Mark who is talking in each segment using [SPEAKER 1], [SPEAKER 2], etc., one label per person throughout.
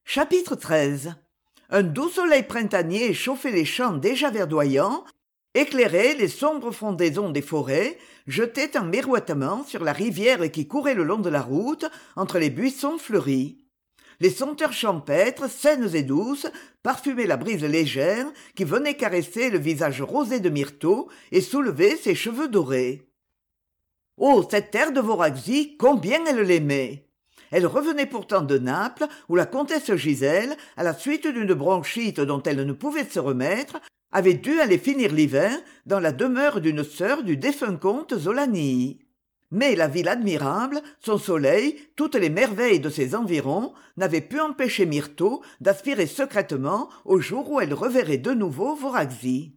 [SPEAKER 1] Chapitre 13. Un doux soleil printanier chauffait les champs déjà verdoyants, éclairait les sombres frondaisons des forêts, jetait un miroitement sur la rivière qui courait le long de la route entre les buissons fleuris. Les senteurs champêtres, saines et douces, parfumaient la brise légère qui venait caresser le visage rosé de Myrtho et soulever ses cheveux dorés. Oh, cette terre de Voraxie, combien elle l'aimait! Elle revenait pourtant de Naples, où la comtesse Gisèle, à la suite d'une bronchite dont elle ne pouvait se remettre, avait dû aller finir l'hiver dans la demeure d'une sœur du défunt comte Zolanii. Mais la ville admirable, son soleil, toutes les merveilles de ses environs n'avaient pu empêcher Myrtho d'aspirer secrètement au jour où elle reverrait de nouveau Voraxie.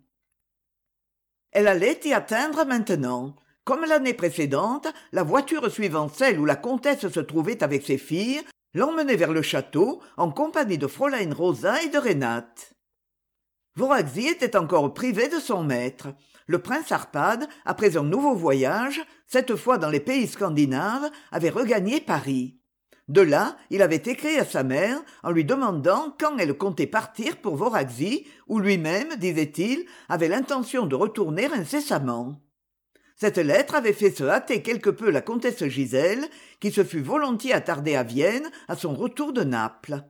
[SPEAKER 1] Elle allait y atteindre maintenant. Comme l'année précédente, la voiture suivant celle où la comtesse se trouvait avec ses filles l'emmenait vers le château en compagnie de Fräulein Rosa et de Renate. Voraxie était encore privée de son maître. Le prince Arpad, après un nouveau voyage, cette fois dans les pays scandinaves, avait regagné Paris. De là, il avait écrit à sa mère en lui demandant quand elle comptait partir pour Voraxie, où lui-même, disait-il, avait l'intention de retourner incessamment. Cette lettre avait fait se hâter quelque peu la comtesse Gisèle, qui se fût volontiers attardée à Vienne à son retour de Naples.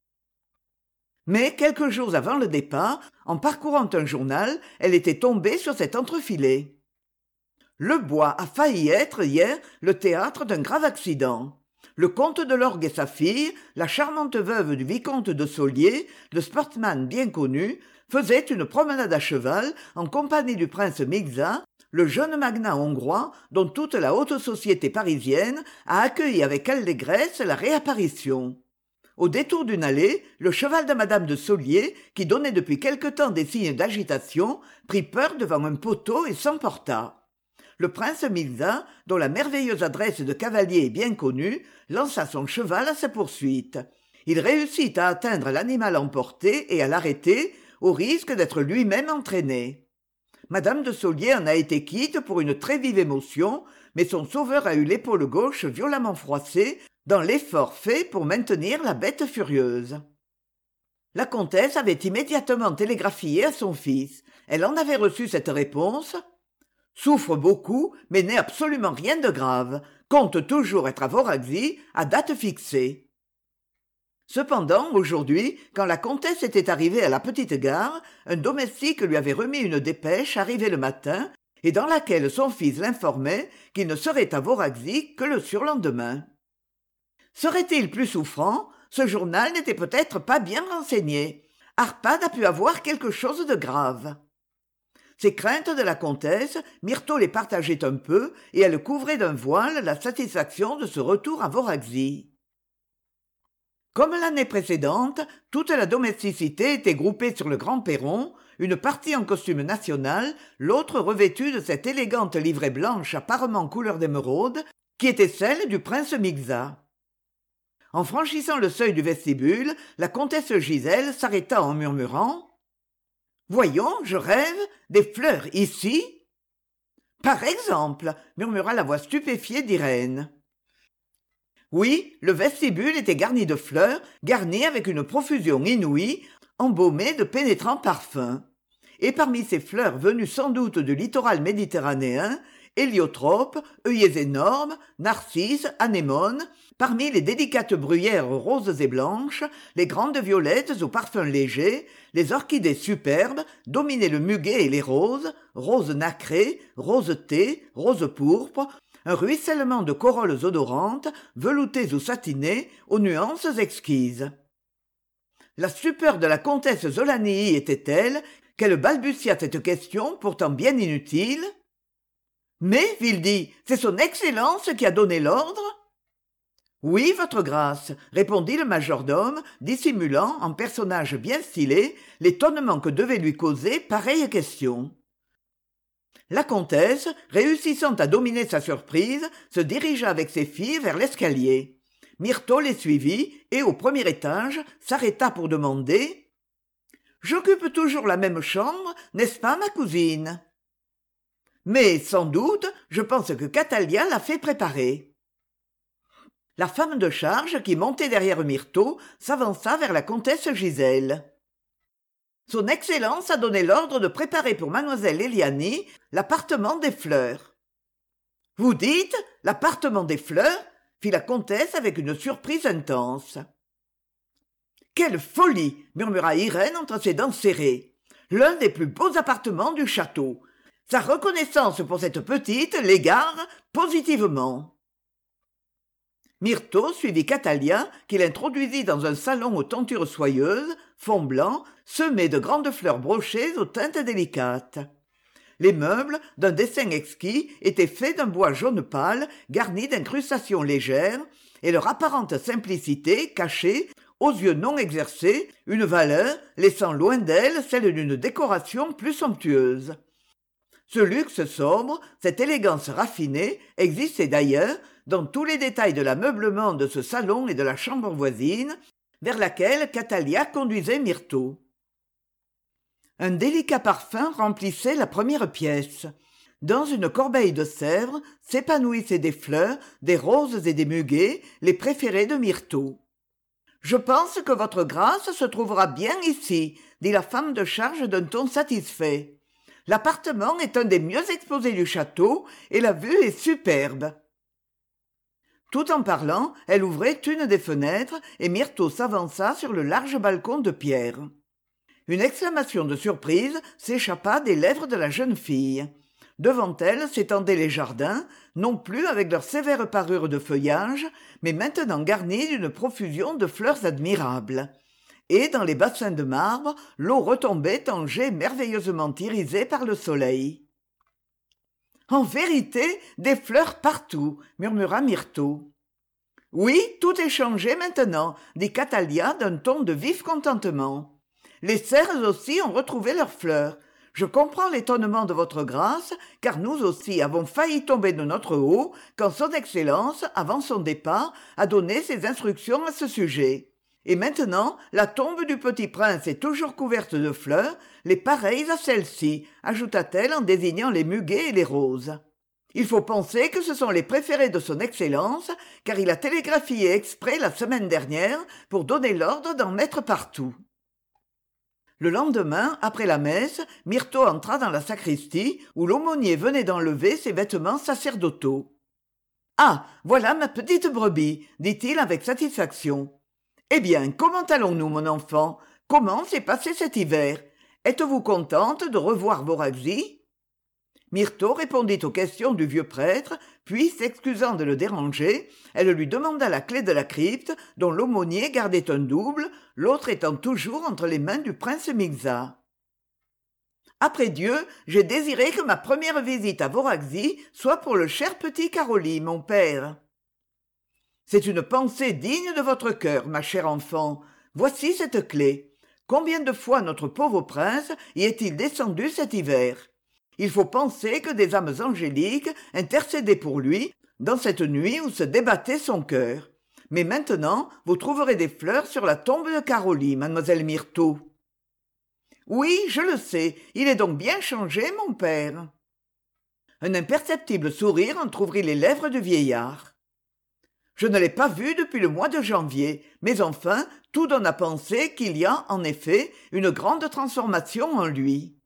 [SPEAKER 1] Mais quelques jours avant le départ, en parcourant un journal, elle était tombée sur cet entrefilet. Le Bois a failli être hier le théâtre d'un grave accident. Le comte de Lorgue et sa fille, la charmante veuve du vicomte de Saulier, le sportsman bien connu, faisaient une promenade à cheval en compagnie du prince Mixa, le jeune magnat hongrois dont toute la haute société parisienne a accueilli avec allégresse la réapparition. Au détour d'une allée, le cheval de madame de Saulier, qui donnait depuis quelque temps des signes d'agitation, prit peur devant un poteau et s'emporta. Le prince Mixa, dont la merveilleuse adresse de cavalier est bien connue, lança son cheval à sa poursuite. Il réussit à atteindre l'animal emporté et à l'arrêter, au risque d'être lui-même entraîné. Madame de Saulier en a été quitte pour une très vive émotion, mais son sauveur a eu l'épaule gauche violemment froissée dans l'effort fait pour maintenir la bête furieuse. La comtesse avait immédiatement télégraphié à son fils. Elle en avait reçu cette réponse: « Souffre beaucoup, mais n'est absolument rien de grave. Compte toujours être à Voraxie, à date fixée. » Cependant, aujourd'hui, quand la comtesse était arrivée à la petite gare, un domestique lui avait remis une dépêche arrivée le matin et dans laquelle son fils l'informait qu'il ne serait à Voraxie que le surlendemain. Serait-il plus souffrant? Ce journal n'était peut-être pas bien renseigné. Arpad a pu avoir quelque chose de grave. Ces craintes de la comtesse, Myrtho les partageait un peu et elle couvrait d'un voile la satisfaction de ce retour à Voraxie. Comme l'année précédente, toute la domesticité était groupée sur le grand perron, une partie en costume national, l'autre revêtue de cette élégante livrée blanche apparemment couleur d'émeraude, qui était celle du prince Mixa. En franchissant le seuil du vestibule, la comtesse Gisèle s'arrêta en murmurant: « Voyons, je rêve, des fleurs ici ?» « Par exemple, » murmura la voix stupéfiée d'Irène. Oui, le vestibule était garni de fleurs, garni avec une profusion inouïe, embaumé de pénétrants parfums. Et parmi ces fleurs venues sans doute du littoral méditerranéen, héliotropes, œillets énormes, narcisses, anémones, parmi les délicates bruyères roses et blanches, les grandes violettes aux parfums légers, les orchidées superbes, dominaient le muguet et les roses, roses nacrées, roses thé, roses pourpres, un ruissellement de corolles odorantes, veloutées ou satinées, aux nuances exquises. La stupeur de la comtesse Zolanii était telle qu'elle balbutia cette question pourtant bien inutile. « Mais, Vildi, c'est son Excellence qui a donné l'ordre ?» « Oui, votre grâce, » répondit le majordome, dissimulant, en personnage bien stylé, l'étonnement que devait lui causer pareille question. La comtesse, réussissant à dominer sa surprise, se dirigea avec ses filles vers l'escalier. Myrtho les suivit et, au premier étage, s'arrêta pour demander: « J'occupe toujours la même chambre, n'est-ce pas, ma cousine ?» « Mais, sans doute, je pense que Catalia l'a fait préparer. » La femme de charge, qui montait derrière Myrtho, s'avança vers la comtesse Gisèle. Son Excellence a donné l'ordre de préparer pour mademoiselle Éliani l'appartement des fleurs. « Vous dites l'appartement des fleurs ?» fit la comtesse avec une surprise intense. « Quelle folie !» murmura Irène entre ses dents serrées. « L'un des plus beaux appartements du château. Sa reconnaissance pour cette petite l'égare positivement. » Myrtho suivit Catalia, qui l'introduisit dans un salon aux tentures soyeuses, fond blanc, semé de grandes fleurs brochées aux teintes délicates. Les meubles, d'un dessin exquis, étaient faits d'un bois jaune pâle, garni d'incrustations légères, et leur apparente simplicité cachait, aux yeux non exercés, une valeur, laissant loin d'elle celle d'une décoration plus somptueuse. Ce luxe sobre, cette élégance raffinée, existait d'ailleurs dans tous les détails de l'ameublement de ce salon et de la chambre voisine, vers laquelle Catalia conduisait Myrtho. Un délicat parfum remplissait la première pièce. Dans une corbeille de sèvres s'épanouissaient des fleurs, des roses et des muguets, les préférés de Myrtho. « Je pense que votre grâce se trouvera bien ici, » dit la femme de charge d'un ton satisfait. « L'appartement est un des mieux exposés du château et la vue est superbe. » Tout en parlant, elle ouvrait une des fenêtres et Myrtho s'avança sur le large balcon de pierre. Une exclamation de surprise s'échappa des lèvres de la jeune fille. Devant elle s'étendaient les jardins, non plus avec leur sévère parure de feuillage, mais maintenant garnis d'une profusion de fleurs admirables. Et dans les bassins de marbre, l'eau retombait en jets merveilleusement irisés par le soleil. « En vérité, des fleurs partout !» murmura Myrtho. « Oui, tout est changé maintenant !» dit Catalia d'un ton de vif contentement. « Les cerfs aussi ont retrouvé leurs fleurs. Je comprends l'étonnement de votre grâce, car nous aussi avons failli tomber de notre haut quand son Excellence, avant son départ, a donné ses instructions à ce sujet. Et maintenant, la tombe du petit prince est toujours couverte de fleurs, les pareilles à celle-ci, ajouta-t-elle en désignant les muguets et les roses. Il faut penser que ce sont les préférés de son Excellence, car il a télégraphié exprès la semaine dernière pour donner l'ordre d'en mettre partout. Le lendemain, après la messe, Myrtho entra dans la sacristie, où l'aumônier venait d'enlever ses vêtements sacerdotaux. « Ah, voilà ma petite brebis, » dit-il avec satisfaction. « Eh bien, comment allons-nous, mon enfant? Comment s'est passé cet hiver? Êtes-vous contente de revoir Vorazzi ?» Myrtho répondit aux questions du vieux prêtre, puis, s'excusant de le déranger, elle lui demanda la clé de la crypte, dont l'aumônier gardait un double, l'autre étant toujours entre les mains du prince Mixa. « Après Dieu, j'ai désiré que ma première visite à Vorazzi soit pour le cher petit Caroli, mon père. » « C'est une pensée digne de votre cœur, ma chère enfant. Voici cette clé. Combien de fois notre pauvre prince y est-il descendu cet hiver? Il faut penser que des âmes angéliques intercédaient pour lui dans cette nuit où se débattait son cœur. Mais maintenant, vous trouverez des fleurs sur la tombe de Caroli, mademoiselle Myrtho. »« Oui, je le sais. Il est donc bien changé, mon père. » Un imperceptible sourire entr'ouvrit les lèvres du vieillard. Je ne l'ai pas vu depuis le mois de janvier, mais enfin, tout donne à penser qu'il y a, en effet, une grande transformation en lui.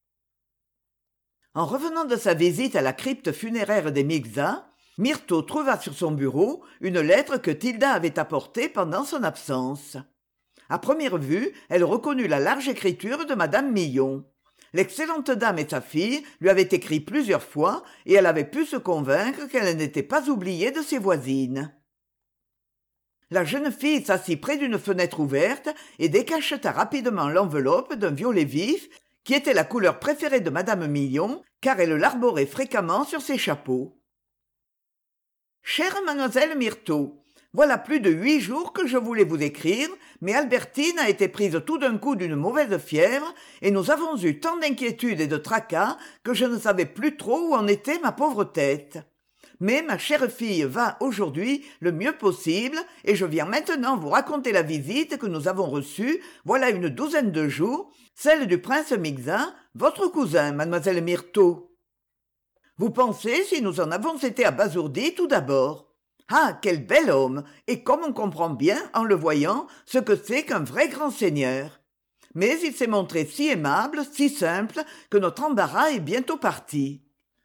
[SPEAKER 1] En revenant de sa visite à la crypte funéraire des Mixa, Myrtho trouva sur son bureau une lettre que Tilda avait apportée pendant son absence. À première vue, elle reconnut la large écriture de madame Millon. L'excellente dame et sa fille lui avaient écrit plusieurs fois et elle avait pu se convaincre qu'elle n'était pas oubliée de ses voisines. La jeune fille s'assit près d'une fenêtre ouverte et décacheta rapidement l'enveloppe d'un violet vif qui était la couleur préférée de madame Millon, car elle l'arborait fréquemment sur ses chapeaux. « Chère mademoiselle Myrtho, voilà plus de 8 jours que je voulais vous écrire, mais Albertine a été prise tout d'un coup d'une mauvaise fièvre et nous avons eu tant d'inquiétude et de tracas que je ne savais plus trop où en était ma pauvre tête. Mais ma chère fille va aujourd'hui le mieux possible et je viens maintenant vous raconter la visite que nous avons reçue voilà une 12aine de jours, celle du prince Mixa, votre cousin, mademoiselle Myrtho. Vous pensez si nous en avons été abasourdis tout d'abord. Ah, quel bel homme! Et comme on comprend bien, en le voyant, ce que c'est qu'un vrai grand seigneur. Mais il s'est montré si aimable, si simple, que notre embarras est bientôt parti.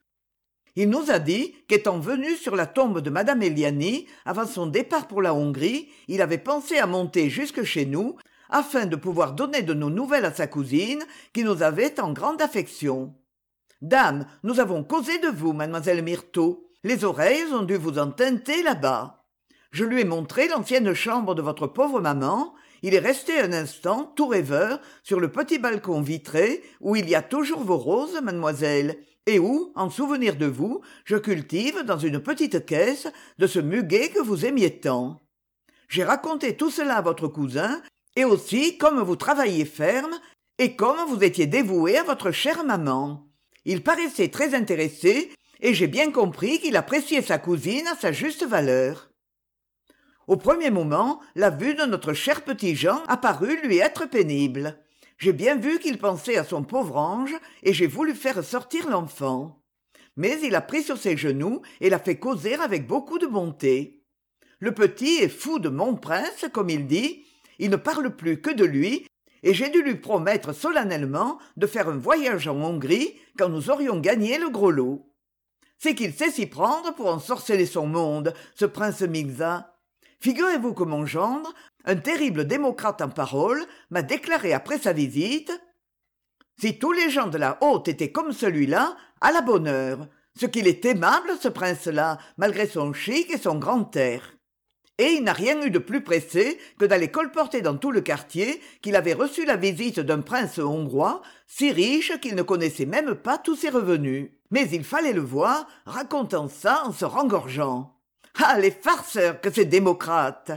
[SPEAKER 1] Il nous a dit qu'étant venu sur la tombe de madame Éliani, avant son départ pour la Hongrie, il avait pensé à monter jusque chez nous, afin de pouvoir donner de nos nouvelles à sa cousine, qui nous avait en grande affection. Dame, nous avons causé de vous, mademoiselle Myrtho. Les oreilles ont dû vous en teinter là-bas. Je lui ai montré l'ancienne chambre de votre pauvre maman. Il est resté un instant, tout rêveur, sur le petit balcon vitré où il y a toujours vos roses, mademoiselle, et où, en souvenir de vous, je cultive dans une petite caisse de ce muguet que vous aimiez tant. J'ai raconté tout cela à votre cousin, et aussi comme vous travailliez ferme, et comme vous étiez dévoué à votre chère maman. Il paraissait très intéressé, et j'ai bien compris qu'il appréciait sa cousine à sa juste valeur. Au premier moment, la vue de notre cher petit Jean apparut lui être pénible. J'ai bien vu qu'il pensait à son pauvre ange, et j'ai voulu faire sortir l'enfant. Mais il a pris sur ses genoux et l'a fait causer avec beaucoup de bonté. Le petit est fou de mon prince, comme il dit. Il ne parle plus que de lui, et j'ai dû lui promettre solennellement de faire un voyage en Hongrie quand nous aurions gagné le gros lot. C'est qu'il sait s'y prendre pour ensorceler son monde, ce prince Migza. Figurez-vous que mon gendre, un terrible démocrate en parole, m'a déclaré après sa visite « Si tous les gens de la haute étaient comme celui-là, à la bonne heure. Ce qu'il est aimable, ce prince-là, malgré son chic et son grand air. » Et il n'a rien eu de plus pressé que d'aller colporter dans tout le quartier qu'il avait reçu la visite d'un prince hongrois, si riche qu'il ne connaissait même pas tous ses revenus. Mais il fallait le voir, racontant ça en se rengorgeant. Ah, les farceurs que ces démocrates!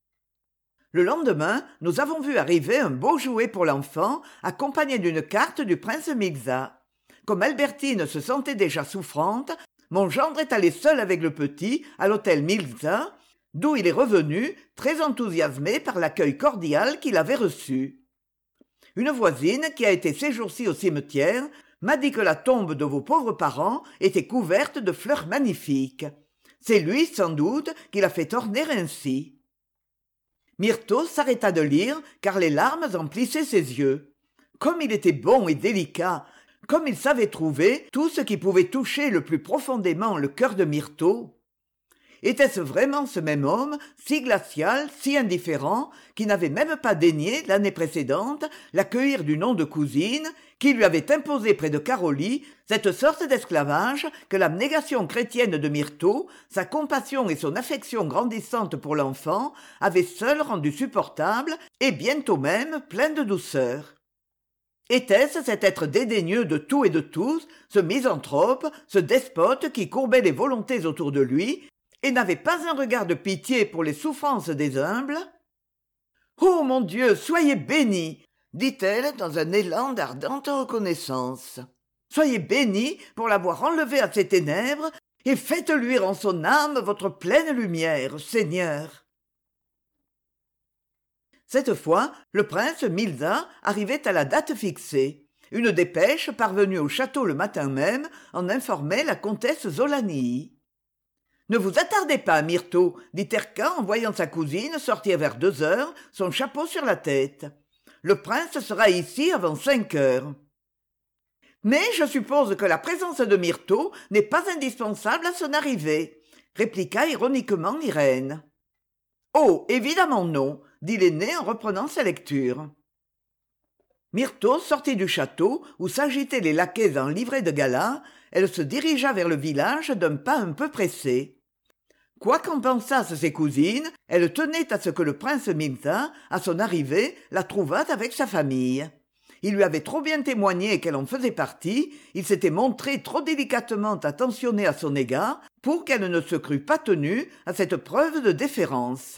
[SPEAKER 1] Le lendemain, nous avons vu arriver un beau jouet pour l'enfant, accompagné d'une carte du prince Migza. Comme Albertine se sentait déjà souffrante, mon gendre est allé seul avec le petit à l'hôtel Migza, d'où il est revenu, très enthousiasmé par l'accueil cordial qu'il avait reçu. Une voisine, qui a été ces jours-ci au cimetière, m'a dit que la tombe de vos pauvres parents était couverte de fleurs magnifiques. C'est lui, sans doute, qui l'a fait orner ainsi. Myrtho s'arrêta de lire, car les larmes emplissaient ses yeux. Comme il était bon et délicat, comme il savait trouver tout ce qui pouvait toucher le plus profondément le cœur de Myrtho. Était-ce vraiment ce même homme, si glacial, si indifférent, qui n'avait même pas daigné, l'année précédente, l'accueillir du nom de cousine, qui lui avait imposé près de Caroli cette sorte d'esclavage que l'abnégation chrétienne de Myrtho, sa compassion et son affection grandissante pour l'enfant avaient seules rendu supportable et bientôt même plein de douceur? Était-ce cet être dédaigneux de tout et de tous, ce misanthrope, ce despote qui courbait les volontés autour de lui et n'avait pas un regard de pitié pour les souffrances des humbles? « Oh mon Dieu, soyez béni !» dit-elle dans un élan d'ardente reconnaissance. « Soyez béni pour l'avoir enlevé à ses ténèbres et faites luire en son âme votre pleine lumière, Seigneur. » Cette fois, le prince Milza arrivait à la date fixée. Une dépêche parvenue au château le matin même en informait la comtesse Zolanii. « Ne vous attardez pas, Myrtho, dit Terka en voyant sa cousine sortir vers 2 heures, son chapeau sur la tête. Le prince sera ici avant 5 heures. Mais je suppose que la présence de Myrtho n'est pas indispensable à son arrivée, répliqua ironiquement Irène. Oh, évidemment non, dit l'aîné en reprenant sa lecture. Myrtho sortit du château où s'agitaient les laquais en livrée de gala. Elle se dirigea vers le village d'un pas un peu pressé. Quoi qu'en pensassent ses cousines, elle tenait à ce que le prince Migza, à son arrivée, la trouvât avec sa famille. Il lui avait trop bien témoigné qu'elle en faisait partie, il s'était montré trop délicatement attentionné à son égard pour qu'elle ne se crût pas tenue à cette preuve de déférence.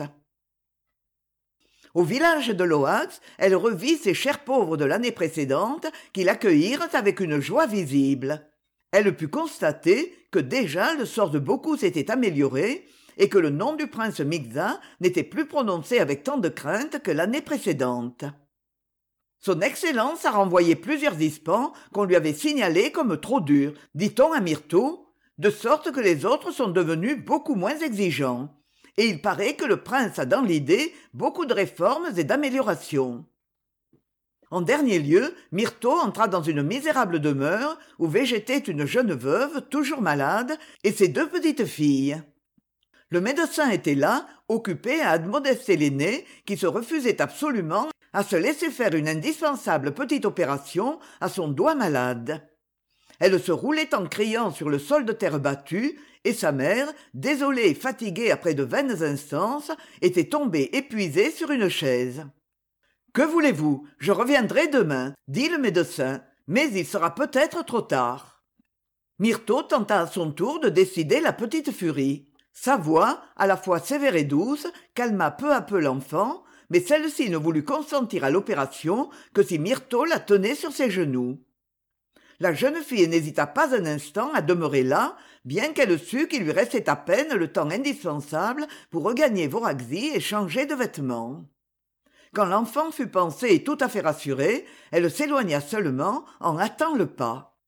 [SPEAKER 1] Au village de Loax, elle revit ses chers pauvres de l'année précédente qui l'accueillirent avec une joie visible. Elle put constater que déjà le sort de beaucoup s'était amélioré et que le nom du prince Migza n'était plus prononcé avec tant de crainte que l'année précédente. Son Excellence a renvoyé plusieurs hispans qu'on lui avait signalés comme trop durs, dit-on à Myrtho, de sorte que les autres sont devenus beaucoup moins exigeants. et il paraît que le prince a dans l'idée beaucoup de réformes et d'améliorations. En dernier lieu, Myrtho entra dans une misérable demeure où végétait une jeune veuve toujours malade et ses 2 petites filles. Le médecin était là, occupé à admonester l'aînée qui se refusait absolument à se laisser faire une indispensable petite opération à son doigt malade. Elle se roulait en criant sur le sol de terre battue, et sa mère, désolée et fatiguée après de vaines instances, était tombée épuisée sur une chaise. « Que voulez-vous ? Je reviendrai demain, dit le médecin, mais il sera peut-être trop tard. » Myrtho tenta à son tour de décider la petite furie. Sa voix, à la fois sévère et douce, calma peu à peu l'enfant, mais celle-ci ne voulut consentir à l'opération que si Myrtho la tenait sur ses genoux. La jeune fille n'hésita pas un instant à demeurer là, bien qu'elle sût qu'il lui restait à peine le temps indispensable pour regagner Voraxie et changer de vêtements. Quand l'enfant fut pansée et tout à fait rassurée, elle s'éloigna seulement en hâtant le pas.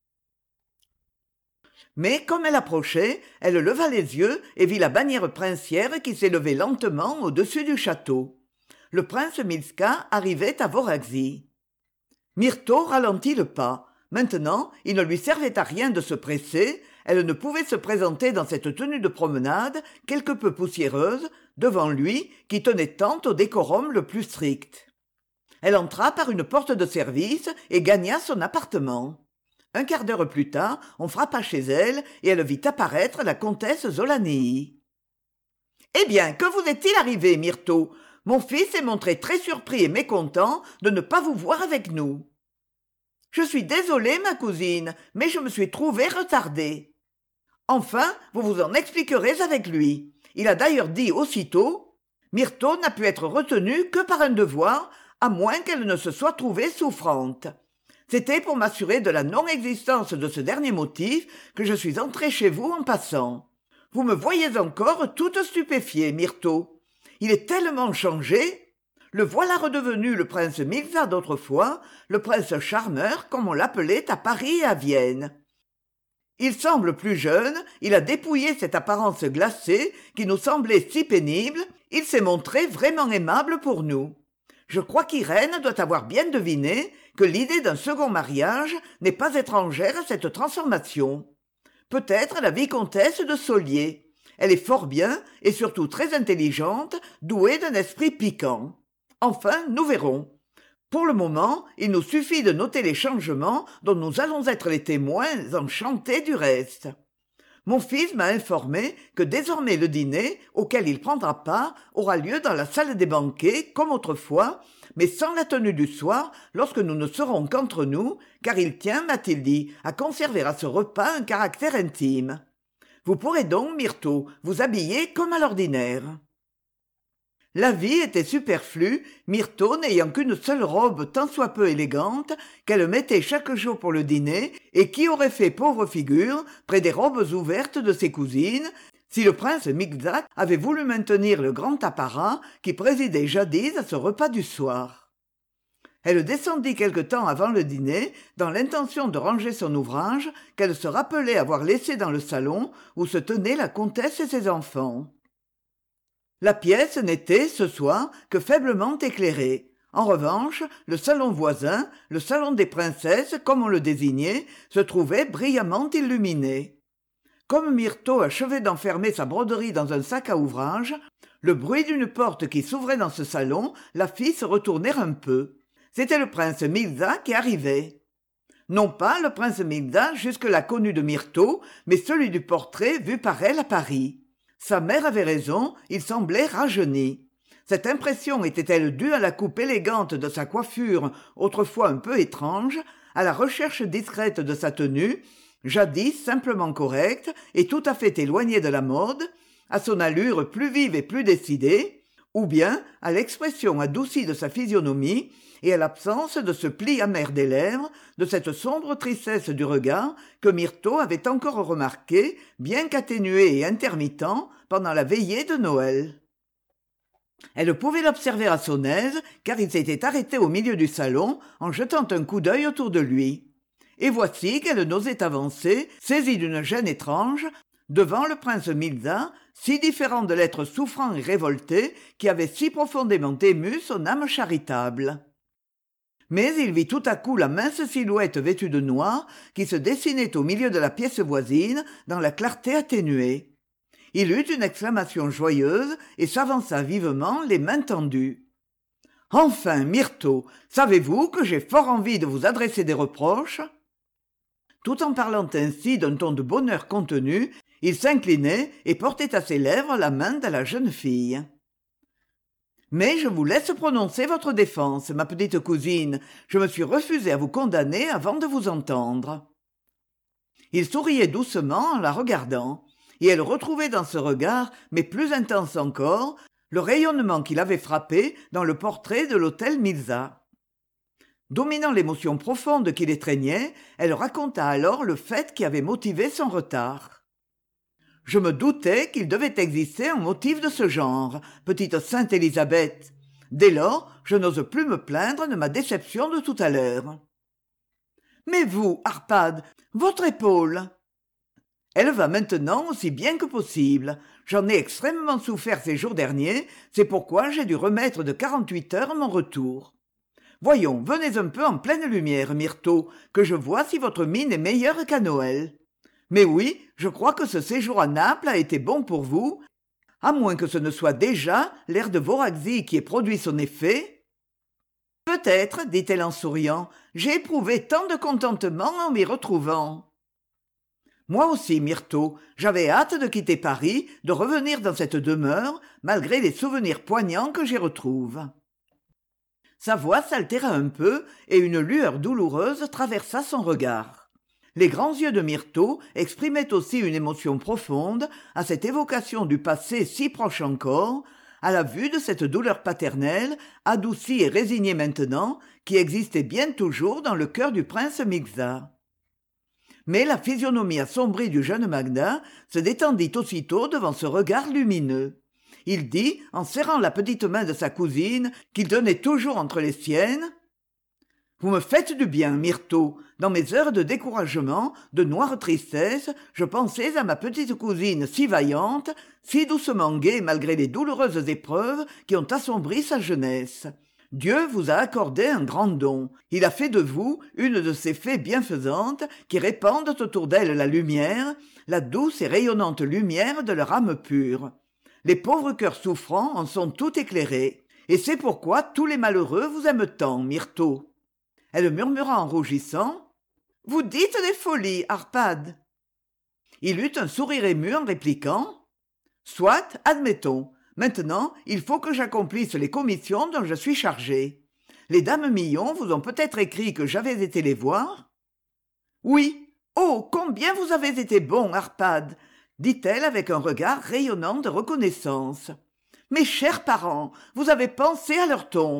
[SPEAKER 1] Mais comme elle approchait, elle leva les yeux et vit la bannière princière qui s'élevait lentement au-dessus du château. Le prince Milska arrivait à Voraxie. Myrtho ralentit le pas. Maintenant, il ne lui servait à rien de se presser, elle ne pouvait se présenter dans cette tenue de promenade, quelque peu poussiéreuse, devant lui, qui tenait tant au décorum le plus strict. Elle entra par une porte de service et gagna son appartement. Un quart d'heure plus tard, on frappa chez elle et elle vit apparaître la comtesse Zolanii. « Eh bien, que vous est-il arrivé, Myrtho ? Mon fils s'est montré très surpris et mécontent de ne pas vous voir avec nous. » « Je suis désolée, ma cousine, mais je me suis trouvée retardée. »« Enfin, vous vous en expliquerez avec lui. Il a d'ailleurs dit aussitôt « Myrtho n'a pu être retenue que par un devoir, à moins qu'elle ne se soit trouvée souffrante. C'était pour m'assurer de la non-existence de ce dernier motif que je suis entrée chez vous en passant. Vous me voyez encore toute stupéfiée, Myrtho. Il est tellement changé. » Le voilà redevenu le prince Milza d'autrefois, le prince charmeur comme on l'appelait à Paris et à Vienne. Il semble plus jeune, il a dépouillé cette apparence glacée qui nous semblait si pénible, il s'est montré vraiment aimable pour nous. Je crois qu'Irène doit avoir bien deviné que l'idée d'un second mariage n'est pas étrangère à cette transformation. Peut-être la vicomtesse de Saulier. Elle est fort bien et surtout très intelligente, douée d'un esprit piquant. Enfin, nous verrons. Pour le moment, il nous suffit de noter les changements dont nous allons être les témoins enchantés du reste. Mon fils m'a informé que désormais le dîner, auquel il prendra part, aura lieu dans la salle des banquets, comme autrefois, mais sans la tenue du soir, lorsque nous ne serons qu'entre nous, car il tient, m'a-t-il dit, à conserver à ce repas un caractère intime. Vous pourrez donc, Myrtho, vous habiller comme à l'ordinaire. » La vie était superflue, Myrtho n'ayant qu'une seule robe tant soit peu élégante qu'elle mettait chaque jour pour le dîner et qui aurait fait pauvre figure près des robes ouvertes de ses cousines si le prince Mixac avait voulu maintenir le grand apparat qui présidait jadis à ce repas du soir. Elle descendit quelque temps avant le dîner dans l'intention de ranger son ouvrage qu'elle se rappelait avoir laissé dans le salon où se tenaient la comtesse et ses enfants. La pièce n'était, ce soir, que faiblement éclairée. En revanche, le salon voisin, le salon des princesses, comme on le désignait, se trouvait brillamment illuminé. Comme Myrtho achevait d'enfermer sa broderie dans un sac à ouvrage, le bruit d'une porte qui s'ouvrait dans ce salon la fit se retourner un peu. C'était le prince Milza qui arrivait. Non pas le prince Milza jusque-là connu de Myrtho, mais celui du portrait vu par elle à Paris. Sa mère avait raison, il semblait rajeuni. Cette impression était-elle due à la coupe élégante de sa coiffure, autrefois un peu étrange, à la recherche discrète de sa tenue, jadis simplement correcte et tout à fait éloignée de la mode, à son allure plus vive et plus décidée, ou bien à l'expression adoucie de sa physionomie et à l'absence de ce pli amer des lèvres, de cette sombre tristesse du regard que Myrtho avait encore remarqué, bien qu'atténué et intermittent, pendant la veillée de Noël. Elle pouvait l'observer à son aise, car il s'était arrêté au milieu du salon en jetant un coup d'œil autour de lui. Et voici qu'elle n'osait avancer, saisie d'une gêne étrange, devant le prince Milza, si différent de l'être souffrant et révolté qui avait si profondément ému son âme charitable. Mais il vit tout à coup la mince silhouette vêtue de noir qui se dessinait au milieu de la pièce voisine dans la clarté atténuée. Il eut une exclamation joyeuse et s'avança vivement, les mains tendues. « Enfin, Myrtho, savez-vous que j'ai fort envie de vous adresser des reproches ?» Tout en parlant ainsi d'un ton de bonheur contenu, il s'inclinait et portait à ses lèvres la main de la jeune fille. « Mais je vous laisse prononcer votre défense, ma petite cousine. Je me suis refusé à vous condamner avant de vous entendre. » Il souriait doucement en la regardant, et elle retrouvait dans ce regard, mais plus intense encore, le rayonnement qui l'avait frappé dans le portrait de l'hôtel Milza. Dominant l'émotion profonde qui l'étreignait, elle raconta alors le fait qui avait motivé son retard. « Je me doutais qu'il devait exister un motif de ce genre, petite sainte Élisabeth. Dès lors, je n'ose plus me plaindre de ma déception de tout à l'heure. »« Mais vous, Arpad, votre épaule ?» ?»« Elle va maintenant aussi bien que possible. J'en ai extrêmement souffert ces jours derniers, c'est pourquoi j'ai dû remettre de 48 heures mon retour. Voyons, venez un peu en pleine lumière, Myrtho, que je vois si votre mine est meilleure qu'à Noël. Mais oui, je crois que ce séjour à Naples a été bon pour vous, à moins que ce ne soit déjà l'air de Voraxie qui ait produit son effet. »« Peut-être, dit-elle en souriant, j'ai éprouvé tant de contentement en m'y retrouvant. » Moi aussi, Myrtho, j'avais hâte de quitter Paris, de revenir dans cette demeure, malgré les souvenirs poignants que j'y retrouve. Sa voix s'altéra un peu, et une lueur douloureuse traversa son regard. Les grands yeux de Myrtho exprimaient aussi une émotion profonde à cette évocation du passé si proche encore, à la vue de cette douleur paternelle, adoucie et résignée maintenant, qui existait bien toujours dans le cœur du prince Milza. Mais la physionomie assombrie du jeune magnat se détendit aussitôt devant ce regard lumineux. Il dit, en serrant la petite main de sa cousine, qu'il tenait toujours entre les siennes, « Vous me faites du bien, Myrtho. Dans mes heures de découragement, de noire tristesse, je pensais à ma petite cousine si vaillante, si doucement gaie malgré les douloureuses épreuves qui ont assombri sa jeunesse. Dieu vous a accordé un grand don. Il a fait de vous une de ces fées bienfaisantes qui répandent autour d'elles la lumière, la douce et rayonnante lumière de leur âme pure. Les pauvres cœurs souffrants en sont tout éclairés. Et c'est pourquoi tous les malheureux vous aiment tant, Myrtho. » Elle murmura en rougissant, « Vous dites des folies, Arpad. » Il eut un sourire ému en répliquant, « Soit, admettons. Maintenant, il faut que j'accomplisse les commissions dont je suis chargé. Les dames Millon vous ont peut-être écrit que j'avais été les voir ? » ?»« Oui. Oh, combien vous avez été bon, Arpad !» dit-elle avec un regard rayonnant de reconnaissance. « Mes chers parents, vous avez pensé à leur tombe. »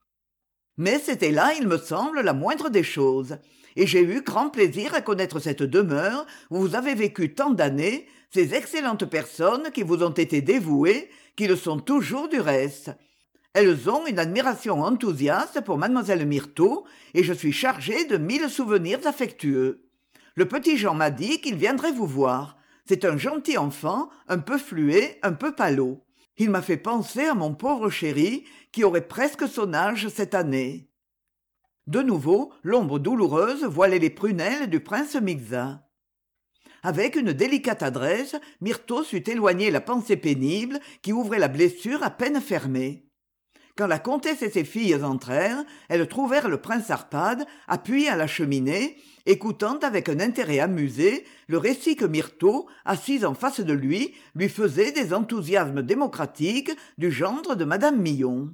[SPEAKER 1] Mais c'était là, il me semble, la moindre des choses. Et j'ai eu grand plaisir à connaître cette demeure où vous avez vécu tant d'années, ces excellentes personnes qui vous ont été dévouées, qui le sont toujours du reste. Elles ont une admiration enthousiaste pour mademoiselle Myrtho, et je suis chargé de 1000 souvenirs affectueux. Le petit Jean m'a dit qu'il viendrait vous voir. C'est un gentil enfant, un peu fluet, un peu palot. Il m'a fait penser à mon pauvre chéri, qui aurait presque son âge cette année. De nouveau, l'ombre douloureuse voilait les prunelles du prince Milza. Avec une délicate adresse, Myrtho sut éloigner la pensée pénible qui ouvrait la blessure à peine fermée. Quand la comtesse et ses filles entrèrent, elles trouvèrent le prince Arpad appuyé à la cheminée, écoutant avec un intérêt amusé le récit que Myrtho, assise en face de lui faisait des enthousiasmes démocratiques du gendre de madame Millon.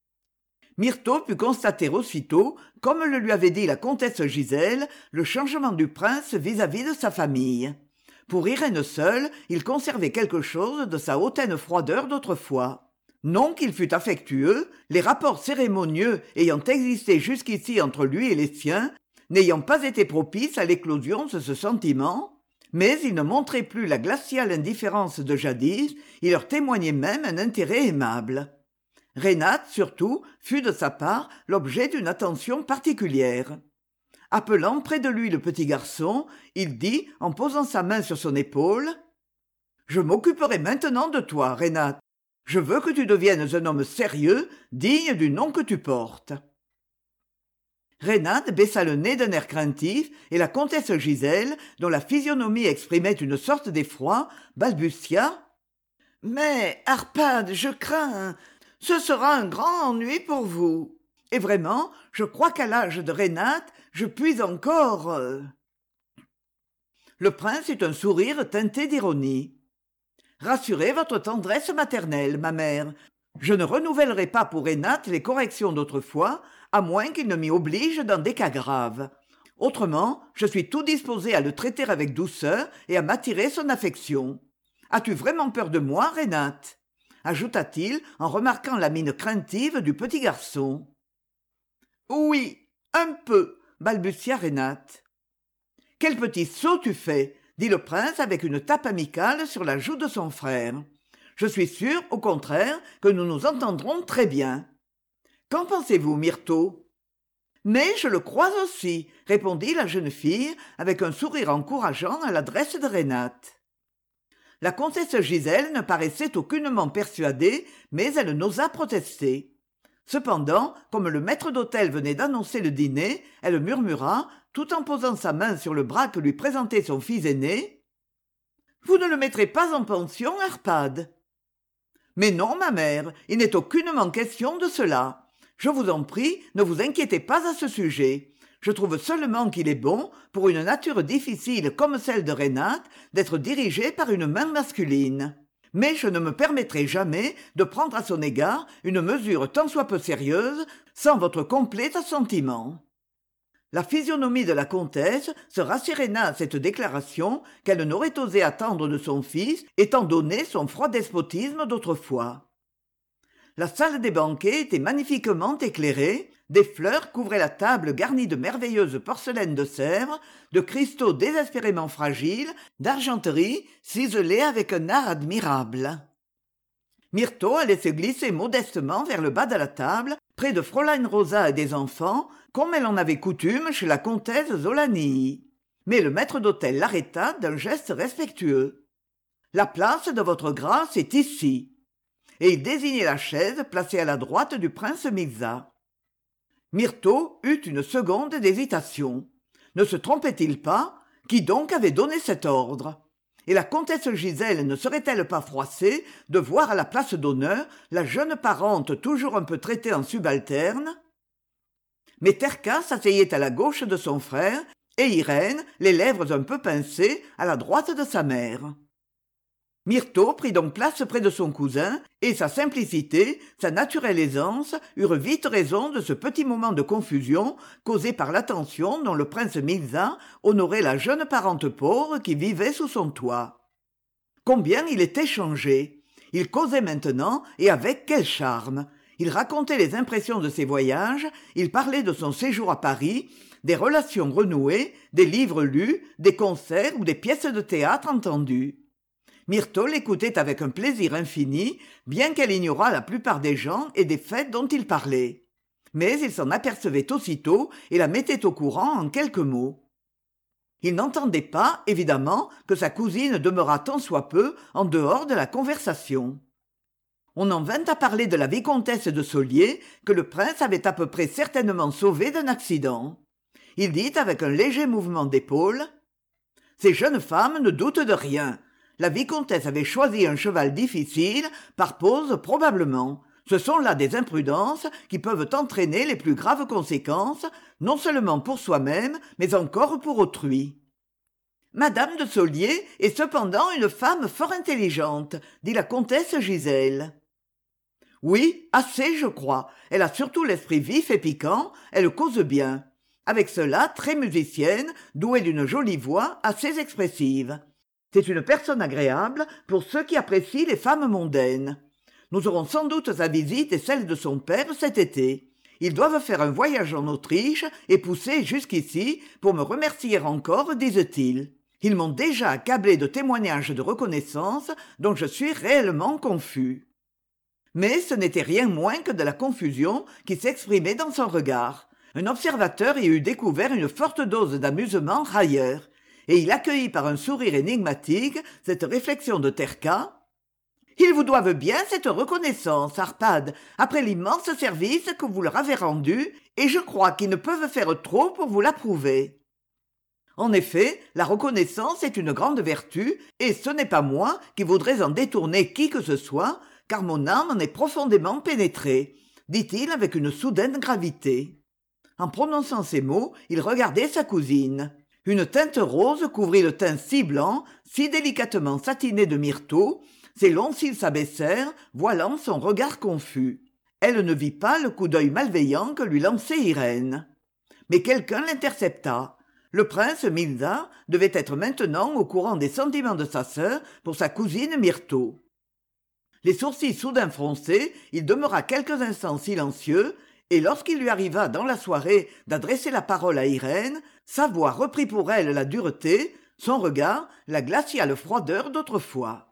[SPEAKER 1] Myrtho put constater aussitôt, comme le lui avait dit la comtesse Gisèle, le changement du prince vis-à-vis de sa famille. Pour Irène seule, il conservait quelque chose de sa hautaine froideur d'autrefois. Non qu'il fût affectueux, les rapports cérémonieux ayant existé jusqu'ici entre lui et les siens, n'ayant pas été propices à l'éclosion de ce sentiment, mais il ne montrait plus la glaciale indifférence de jadis, il leur témoignait même un intérêt aimable. Reynat, surtout, fut de sa part l'objet d'une attention particulière. Appelant près de lui le petit garçon, il dit, en posant sa main sur son épaule, Je m'occuperai maintenant de toi, Rénate. Je veux que tu deviennes un homme sérieux, digne du nom que tu portes. Rénate baissa le nez d'un air craintif, et la comtesse Gisèle, dont la physionomie exprimait une sorte d'effroi, balbutia. « Mais, Arpad, je crains. Ce sera un grand ennui pour vous. Et vraiment, je crois qu'à l'âge de Rénate, je puis encore... Le prince eut un sourire teinté d'ironie. « Rassurez votre tendresse maternelle, ma mère. Je ne renouvellerai pas pour Rénate les corrections d'autrefois, à moins qu'il ne m'y oblige dans des cas graves. Autrement, je suis tout disposé à le traiter avec douceur et à m'attirer son affection. As-tu vraiment peur de moi, Rénate ?» ajouta-t-il en remarquant la mine craintive du petit garçon. « Oui, un peu, » balbutia Rénate. « Quel petit saut tu fais !» dit le prince avec une tape amicale sur la joue de son frère. « Je suis sûr, au contraire, que nous nous entendrons très bien. Qu'en pensez-vous, Myrtho ?»« Mais je le crois aussi, » répondit la jeune fille avec un sourire encourageant à l'adresse de Rénate. La comtesse Gisèle ne paraissait aucunement persuadée, mais elle n'osa protester. Cependant, comme le maître d'hôtel venait d'annoncer le dîner, elle murmura, tout en posant sa main sur le bras que lui présentait son fils aîné. « Vous ne le mettrez pas en pension, Arpad ?»« Mais non, ma mère, il n'est aucunement question de cela. Je vous en prie, ne vous inquiétez pas à ce sujet. Je trouve seulement qu'il est bon, pour une nature difficile comme celle de Rénate, d'être dirigée par une main masculine. Mais je ne me permettrai jamais de prendre à son égard une mesure tant soit peu sérieuse, sans votre complet assentiment. » La physionomie de la comtesse se rasséréna à cette déclaration qu'elle n'aurait osé attendre de son fils, étant donné son froid despotisme d'autrefois. La salle des banquets était magnifiquement éclairée, des fleurs couvraient la table garnie de merveilleuses porcelaines de Sèvres, de cristaux désespérément fragiles, d'argenterie ciselée avec un art admirable. Myrtho allait se glisser modestement vers le bas de la table, près de Fräulein Rosa et des enfants, comme elle en avait coutume chez la comtesse Zolani. Mais le maître d'hôtel l'arrêta d'un geste respectueux. « La place de votre grâce est ici. » Et il désignait la chaise placée à la droite du prince Mirza. Myrtho eut une seconde d'hésitation. Ne se trompait-il pas? Qui donc avait donné cet ordre? Et la comtesse Gisèle ne serait-elle pas froissée de voir à la place d'honneur la jeune parente toujours un peu traitée en subalterne? Mais Terka s'asseyait à la gauche de son frère, et Irène, les lèvres un peu pincées, à la droite de sa mère. Myrtho prit donc place près de son cousin, et sa simplicité, sa naturelle aisance eurent vite raison de ce petit moment de confusion causé par l'attention dont le prince Mirza honorait la jeune parente pauvre qui vivait sous son toit. Combien il était changé! Il causait maintenant, et avec quel charme! Il racontait les impressions de ses voyages, il parlait de son séjour à Paris, des relations renouées, des livres lus, des concerts ou des pièces de théâtre entendues. Myrtho l'écoutait avec un plaisir infini, bien qu'elle ignorât la plupart des gens et des fêtes dont il parlait. Mais il s'en apercevait aussitôt et la mettait au courant en quelques mots. Il n'entendait pas, évidemment, que sa cousine demeurât tant soit peu en dehors de la conversation. On en vint à parler de la vicomtesse de Saulier, que le prince avait à peu près certainement sauvée d'un accident. Il dit avec un léger mouvement d'épaule « Ces jeunes femmes ne doutent de rien. La vicomtesse avait choisi un cheval difficile, par pose probablement. Ce sont là des imprudences qui peuvent entraîner les plus graves conséquences, non seulement pour soi-même, mais encore pour autrui. » Madame de Saulier est cependant une femme fort intelligente, dit la comtesse Gisèle. Oui, assez, je crois. Elle a surtout l'esprit vif et piquant, elle cause bien. Avec cela, très musicienne, douée d'une jolie voix, assez expressive. C'est une personne agréable pour ceux qui apprécient les femmes mondaines. Nous aurons sans doute sa visite et celle de son père cet été. Ils doivent faire un voyage en Autriche et pousser jusqu'ici pour me remercier encore, disent-ils. Ils m'ont déjà accablé de témoignages de reconnaissance dont je suis réellement confus. Mais ce n'était rien moins que de la confusion qui s'exprimait dans son regard. Un observateur y eut découvert une forte dose d'amusement railleur, et il accueillit par un sourire énigmatique cette réflexion de Terka. Ils vous doivent bien cette reconnaissance, Arpad, après l'immense service que vous leur avez rendu, et je crois qu'ils ne peuvent faire trop pour vous l'approuver. En effet, la reconnaissance est une grande vertu, et ce n'est pas moi qui voudrais en détourner qui que ce soit, car mon âme en est profondément pénétrée, dit-il avec une soudaine gravité. En prononçant ces mots, il regardait sa cousine. Une teinte rose couvrit le teint si blanc, si délicatement satiné de myrtaux, ses longs cils s'abaissèrent, voilant son regard confus. Elle ne vit pas le coup d'œil malveillant que lui lançait Irène. Mais quelqu'un l'intercepta. Le prince Milda devait être maintenant au courant des sentiments de sa sœur pour sa cousine Myrtho. Les sourcils soudain froncés, il demeura quelques instants silencieux, et lorsqu'il lui arriva dans la soirée d'adresser la parole à Irène, sa voix reprit pour elle la dureté, son regard la glaciale froideur d'autrefois.